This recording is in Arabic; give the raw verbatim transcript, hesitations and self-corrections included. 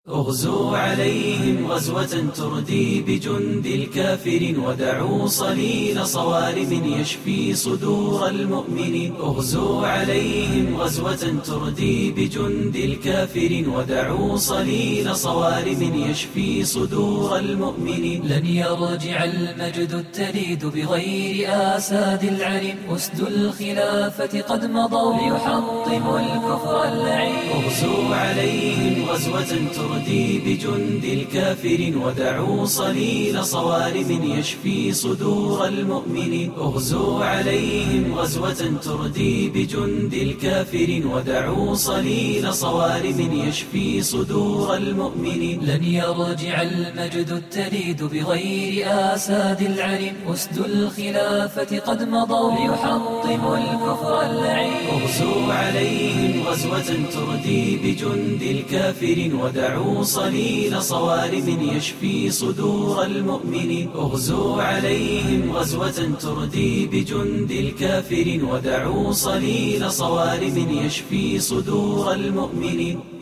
اغزوا عليهم غزوة تردي بجند الكافر، ودعوا صليل صوارم يشفي صدور المؤمنين. اغزوا عليهم غزوة تردي بجند الكافر، ودعوا صليل صوارم يشفي صدور المؤمنين. لن يرجع المجد التليد بغير آساد العرين، أسد الخلافة قد مضوا ليحطموا الكفر اللعين. اغزوا عليهم غزوة تردي بجند الكافر، ودعوا صليل صوارم يشفي صدور المؤمنين. اغزوا عليهم غزوة تردي بجند الكافر، ودعوا صليل صوارم يشفي صدور المؤمنين. لن يرجع المجد التليد بغير آساد العرين، أسد الخلافة قد مضوا ليحطموا الكفر اللعين. اغزوا عليهم غزوة تردي بجند الكافر، ودعوا صليل صوارم يشفي صدور المؤمنين. اغزوا عليهم غزوة تردي بجند الكافر، ودعوا صليل صوارم يشفي صدور المؤمنين.